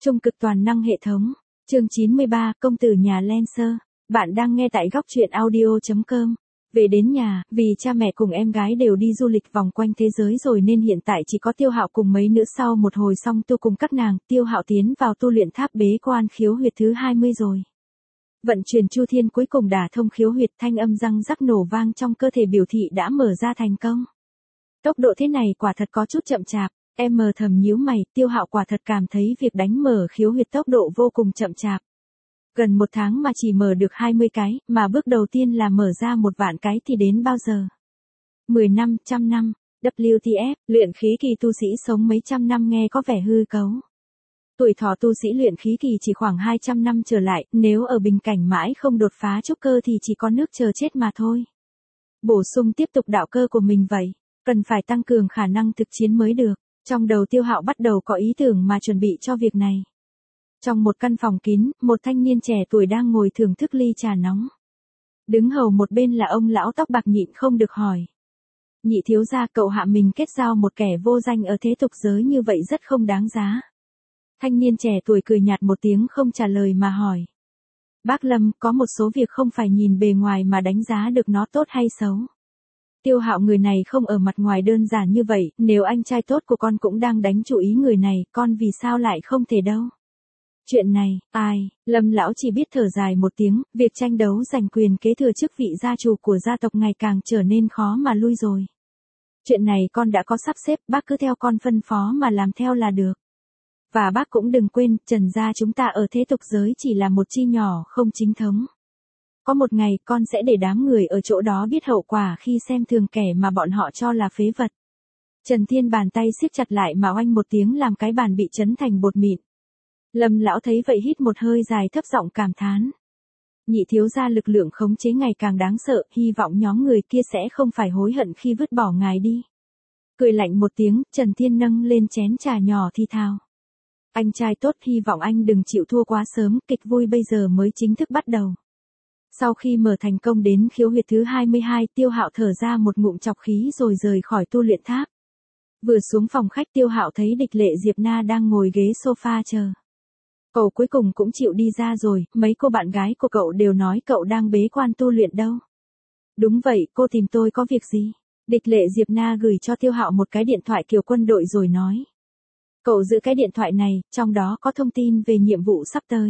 Trung cực toàn năng hệ thống. Chương 93, công tử nhà Lancer. Bạn đang nghe tại góc truyện audio.com. Về đến nhà, vì cha mẹ cùng em gái đều đi du lịch vòng quanh thế giới rồi nên hiện tại chỉ có Tiêu Hạo cùng mấy nữ sau một hồi xong tu cùng các nàng, Tiêu Hạo tiến vào tu luyện tháp bế quan khiếu huyệt thứ 20 rồi. Vận chuyển chu thiên cuối cùng đả thông khiếu huyệt, thanh âm răng rắc nổ vang trong cơ thể biểu thị đã mở ra thành công. Tốc độ thế này quả thật có chút chậm chạp. Em mờ thầm nhíu mày, Tiêu Hạo quả thật cảm thấy việc đánh mở khiếu huyệt tốc độ vô cùng chậm chạp. Gần một tháng mà chỉ mở được 20 cái, mà bước đầu tiên là mở ra 1.000.000 cái thì đến bao giờ? 10 năm, trăm năm, WTF, luyện khí kỳ tu sĩ sống mấy trăm năm nghe có vẻ hư cấu. Tuổi thọ tu sĩ luyện khí kỳ chỉ khoảng 200 năm trở lại, nếu ở bình cảnh mãi không đột phá trúc cơ thì chỉ có nước chờ chết mà thôi. Bổ sung tiếp tục đạo cơ của mình vậy, cần phải tăng cường khả năng thực chiến mới được. Trong đầu Tiêu Hạo bắt đầu có ý tưởng mà chuẩn bị cho việc này. Trong một căn phòng kín, một thanh niên trẻ tuổi đang ngồi thưởng thức ly trà nóng. Đứng hầu một bên là ông lão tóc bạc nhịn không được hỏi. Nhị thiếu gia, cậu hạ mình kết giao một kẻ vô danh ở thế tục giới như vậy rất không đáng giá. Thanh niên trẻ tuổi cười nhạt một tiếng không trả lời mà hỏi. Bác Lâm, có một số việc không phải nhìn bề ngoài mà đánh giá được nó tốt hay xấu. Tiêu Hạo người này không ở mặt ngoài đơn giản như vậy, nếu anh trai tốt của con cũng đang đánh chủ ý người này, con vì sao lại không thể đâu. Chuyện này, Lâm lão chỉ biết thở dài một tiếng, việc tranh đấu giành quyền kế thừa chức vị gia chủ của gia tộc ngày càng trở nên khó mà lui rồi. Chuyện này con đã có sắp xếp, bác cứ theo con phân phó mà làm theo là được. Và bác cũng đừng quên, Trần gia chúng ta ở thế tục giới chỉ là một chi nhỏ không chính thống. Có một ngày con sẽ để đám người ở chỗ đó biết hậu quả khi xem thường kẻ mà bọn họ cho là phế vật. Trần Thiên bàn tay siết chặt lại mà oanh một tiếng làm cái bàn bị chấn thành bột mịn. Lâm lão thấy vậy hít một hơi dài thấp giọng cảm thán. Nhị thiếu gia lực lượng khống chế ngày càng đáng sợ, hy vọng nhóm người kia sẽ không phải hối hận khi vứt bỏ ngài đi. Cười lạnh một tiếng, Trần Thiên nâng lên chén trà nhỏ thì thào. Anh trai tốt, hy vọng anh đừng chịu thua quá sớm, kịch vui bây giờ mới chính thức bắt đầu. Sau khi mở thành công đến khiếu huyệt thứ 22, Tiêu Hạo thở ra một ngụm trọc khí rồi rời khỏi tu luyện tháp. Vừa xuống phòng khách Tiêu Hạo thấy Địch Lệ Diệp Na đang ngồi ghế sofa chờ. Cậu cuối cùng cũng chịu đi ra rồi, mấy cô bạn gái của cậu đều nói cậu đang bế quan tu luyện đâu. Đúng vậy, cô tìm tôi có việc gì? Địch Lệ Diệp Na gửi cho Tiêu Hạo một cái điện thoại kiểu quân đội rồi nói. Cậu giữ cái điện thoại này, trong đó có thông tin về nhiệm vụ sắp tới.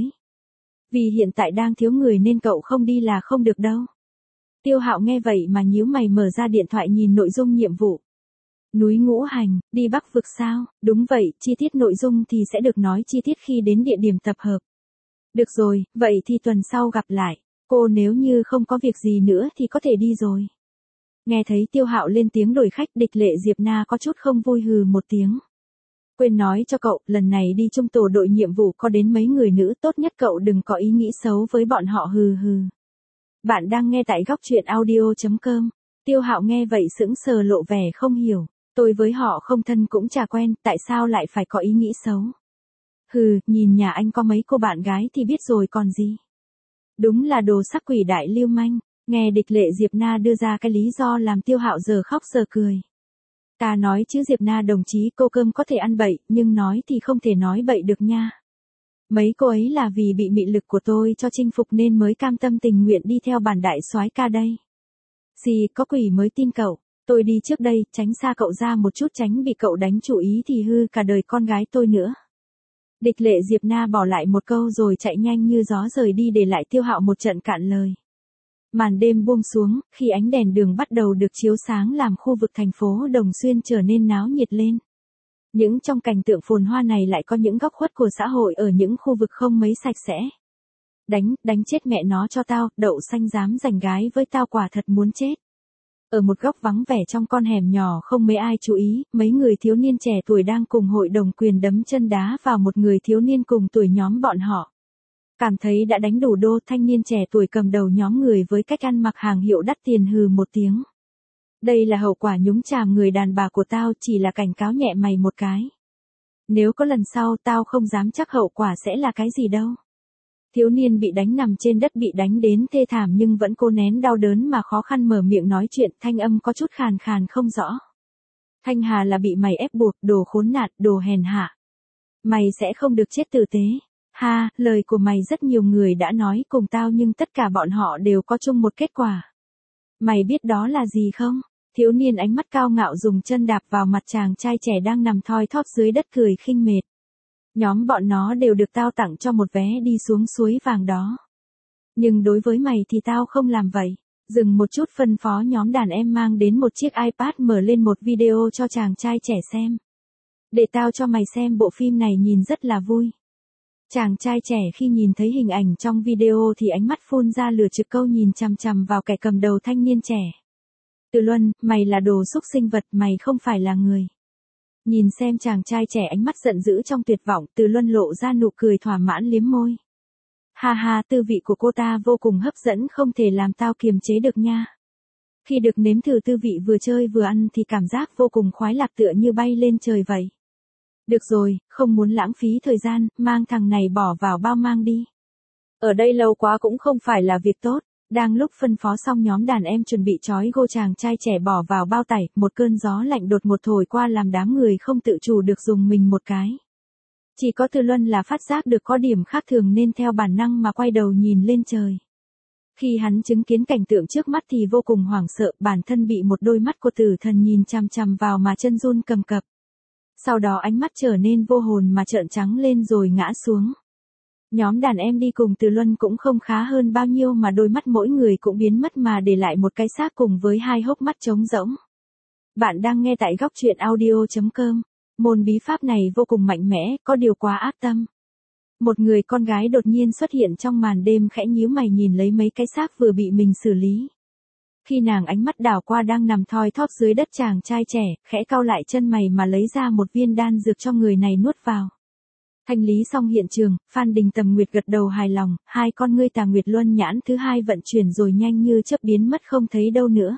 Vì hiện tại đang thiếu người nên cậu không đi là không được đâu. Tiêu Hạo nghe vậy mà nhíu mày mở ra điện thoại nhìn nội dung nhiệm vụ. Núi Ngũ Hành, đi Bắc vực sao? Đúng vậy, chi tiết nội dung thì sẽ được nói chi tiết khi đến địa điểm tập hợp. Được rồi, vậy thì tuần sau gặp lại. Cô nếu như không có việc gì nữa thì có thể đi rồi. Nghe thấy Tiêu Hạo lên tiếng đổi khách, Địch Lệ Diệp Na có chút không vui hừ một tiếng. Quên nói cho cậu, lần này đi chung tổ đội nhiệm vụ có đến mấy người nữ, tốt nhất cậu đừng có ý nghĩ xấu với bọn họ hừ hừ. Bạn đang nghe tại góc truyện audio.com. Tiêu Hạo nghe vậy sững sờ lộ vẻ không hiểu. Tôi với họ không thân cũng chả quen, tại sao lại phải có ý nghĩ xấu? Hừ, nhìn nhà anh có mấy cô bạn gái thì biết rồi còn gì. Đúng là đồ sắc quỷ đại lưu manh. Nghe Địch Lệ Diệp Na đưa ra cái lý do làm Tiêu Hạo giờ khóc giờ cười. Ta nói chứ Diệp Na đồng chí, cô cơm có thể ăn bậy, nhưng nói thì không thể nói bậy được nha. Mấy cô ấy là vì bị mị lực của tôi cho chinh phục nên mới cam tâm tình nguyện đi theo bản đại soái ca đây. Gì, có quỷ mới tin cậu, tôi đi trước đây, tránh xa cậu ra một chút tránh bị cậu đánh chủ ý thì hư cả đời con gái tôi nữa. Địch Lệ Diệp Na bỏ lại một câu rồi chạy nhanh như gió rời đi để lại Tiêu Hạo một trận cạn lời. Màn đêm buông xuống, khi ánh đèn đường bắt đầu được chiếu sáng làm khu vực thành phố Đồng Xuyên trở nên náo nhiệt lên. Những trong cảnh tượng phồn hoa này lại có những góc khuất của xã hội ở những khu vực không mấy sạch sẽ. Đánh chết mẹ nó cho tao, đậu xanh dám giành gái với tao quả thật muốn chết. Ở một góc vắng vẻ trong con hẻm nhỏ không mấy ai chú ý, mấy người thiếu niên trẻ tuổi đang cùng hội đồng quyền đấm chân đá vào một người thiếu niên cùng tuổi nhóm bọn họ. Cảm thấy đã đánh đủ đô, thanh niên trẻ tuổi cầm đầu nhóm người với cách ăn mặc hàng hiệu đắt tiền hừ một tiếng. Đây là hậu quả nhúng chàm người đàn bà của tao, chỉ là cảnh cáo nhẹ mày một cái. Nếu có lần sau tao không dám chắc hậu quả sẽ là cái gì đâu. Thiếu niên bị đánh nằm trên đất bị đánh đến thê thảm nhưng vẫn cố nén đau đớn mà khó khăn mở miệng nói chuyện, thanh âm có chút khàn khàn không rõ. Thanh Hà là bị mày ép buộc, đồ khốn nạn, đồ hèn hạ. Mày sẽ không được chết tử tế. Ha, lời của mày rất nhiều người đã nói cùng tao nhưng tất cả bọn họ đều có chung một kết quả. Mày biết đó là gì không? Thiếu niên ánh mắt cao ngạo dùng chân đạp vào mặt chàng trai trẻ đang nằm thoi thóp dưới đất cười khinh mệt. Nhóm bọn nó đều được tao tặng cho một vé đi xuống suối vàng đó. Nhưng đối với mày thì tao không làm vậy. Dừng một chút phân phó nhóm đàn em mang đến một chiếc iPad mở lên một video cho chàng trai trẻ xem. Để tao cho mày xem bộ phim này nhìn rất là vui. Chàng trai trẻ khi nhìn thấy hình ảnh trong video thì ánh mắt phun ra lửa trực câu nhìn chằm chằm vào kẻ cầm đầu thanh niên trẻ. Từ Luân, mày là đồ xúc sinh vật, mày không phải là người. Nhìn xem chàng trai trẻ ánh mắt giận dữ trong tuyệt vọng, Từ Luân lộ ra nụ cười thỏa mãn liếm môi. Ha ha, tư vị của cô ta vô cùng hấp dẫn, không thể làm tao kiềm chế được nha. Khi được nếm thử tư vị vừa chơi vừa ăn thì cảm giác vô cùng khoái lạc tựa như bay lên trời vậy. Được rồi, không muốn lãng phí thời gian, mang thằng này bỏ vào bao mang đi. Ở đây lâu quá cũng không phải là việc tốt. Đang lúc phân phó xong nhóm đàn em chuẩn bị trói gô chàng trai trẻ bỏ vào bao tải, một cơn gió lạnh đột ngột thổi qua làm đám người không tự chủ được dùng mình một cái. Chỉ có Từ Luân là phát giác được có điểm khác thường nên theo bản năng mà quay đầu nhìn lên trời. Khi hắn chứng kiến cảnh tượng trước mắt thì vô cùng hoảng sợ, bản thân bị một đôi mắt của tử thần nhìn chằm chằm vào mà chân run cầm cập. Sau đó ánh mắt trở nên vô hồn mà trợn trắng lên rồi ngã xuống. Nhóm đàn em đi cùng Từ Luân cũng không khá hơn bao nhiêu mà đôi mắt mỗi người cũng biến mất mà để lại một cái xác cùng với hai hốc mắt trống rỗng. Bạn đang nghe tại góc truyện audio.com. Môn bí pháp này vô cùng mạnh mẽ, có điều quá ác tâm. Một người con gái đột nhiên xuất hiện trong màn đêm khẽ nhíu mày nhìn lấy mấy cái xác vừa bị mình xử lý. Khi nàng ánh mắt đảo qua đang nằm thoi thóp dưới đất chàng trai trẻ, khẽ cau lại chân mày mà lấy ra một viên đan dược cho người này nuốt vào. Thanh lý xong hiện trường, Phan Đình Tầm Nguyệt gật đầu hài lòng, hai con ngươi Tà Nguyệt Luân nhãn thứ hai vận chuyển rồi nhanh như chớp biến mất không thấy đâu nữa.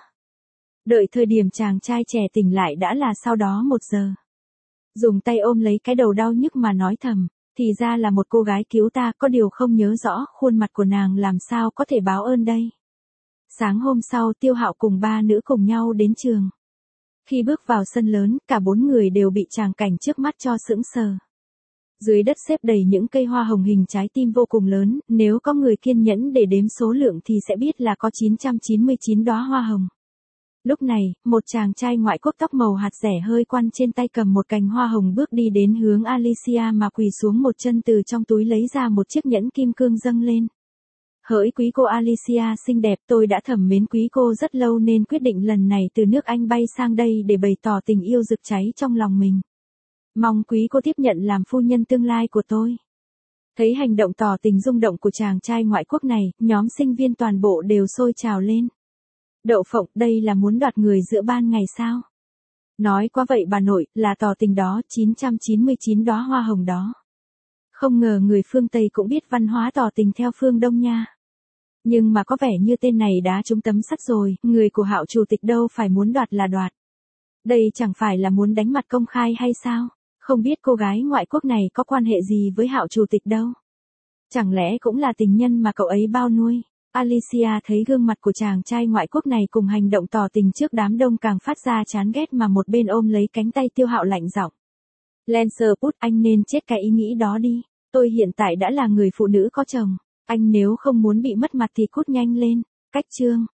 Đợi thời điểm chàng trai trẻ tỉnh lại đã là sau đó 1 giờ. Dùng tay ôm lấy cái đầu đau nhức mà nói thầm, thì ra là một cô gái cứu ta, có điều không nhớ rõ khuôn mặt của nàng làm sao có thể báo ơn đây. Sáng hôm sau Tiêu Hạo cùng 3 nữ cùng nhau đến trường. Khi bước vào sân lớn, cả 4 người đều bị tràng cảnh trước mắt cho sững sờ. Dưới đất xếp đầy những cây hoa hồng hình trái tim vô cùng lớn, nếu có người kiên nhẫn để đếm số lượng thì sẽ biết là có 999 đóa hoa hồng. Lúc này, một chàng trai ngoại quốc tóc màu hạt rẻ hơi quăn trên tay cầm một cành hoa hồng bước đi đến hướng Alicia mà quỳ xuống một chân từ trong túi lấy ra một chiếc nhẫn kim cương dâng lên. Hỡi quý cô Alicia xinh đẹp, tôi đã thầm mến quý cô rất lâu nên quyết định lần này từ nước Anh bay sang đây để bày tỏ tình yêu rực cháy trong lòng mình. Mong quý cô tiếp nhận làm phu nhân tương lai của tôi. Thấy hành động tỏ tình rung động của chàng trai ngoại quốc này, nhóm sinh viên toàn bộ đều sôi trào lên. Đậu phộng, đây là muốn đoạt người giữa ban ngày sao? Nói quá vậy bà nội, là tỏ tình đó, 999 đóa hoa hồng đó. Không ngờ người phương Tây cũng biết văn hóa tỏ tình theo phương Đông nha. Nhưng mà có vẻ như tên này đã trúng tấm sắt rồi, người của Hạo chủ tịch đâu phải muốn đoạt là đoạt. Đây chẳng phải là muốn đánh mặt công khai hay sao? Không biết cô gái ngoại quốc này có quan hệ gì với Hạo chủ tịch đâu. Chẳng lẽ cũng là tình nhân mà cậu ấy bao nuôi? Alicia thấy gương mặt của chàng trai ngoại quốc này cùng hành động tỏ tình trước đám đông càng phát ra chán ghét mà một bên ôm lấy cánh tay Tiêu Hạo lạnh giọng. Lancer Put, anh nên chết cái ý nghĩ đó đi. Tôi hiện tại đã là người phụ nữ có chồng. Anh nếu không muốn bị mất mặt thì cút nhanh lên. Cách chương.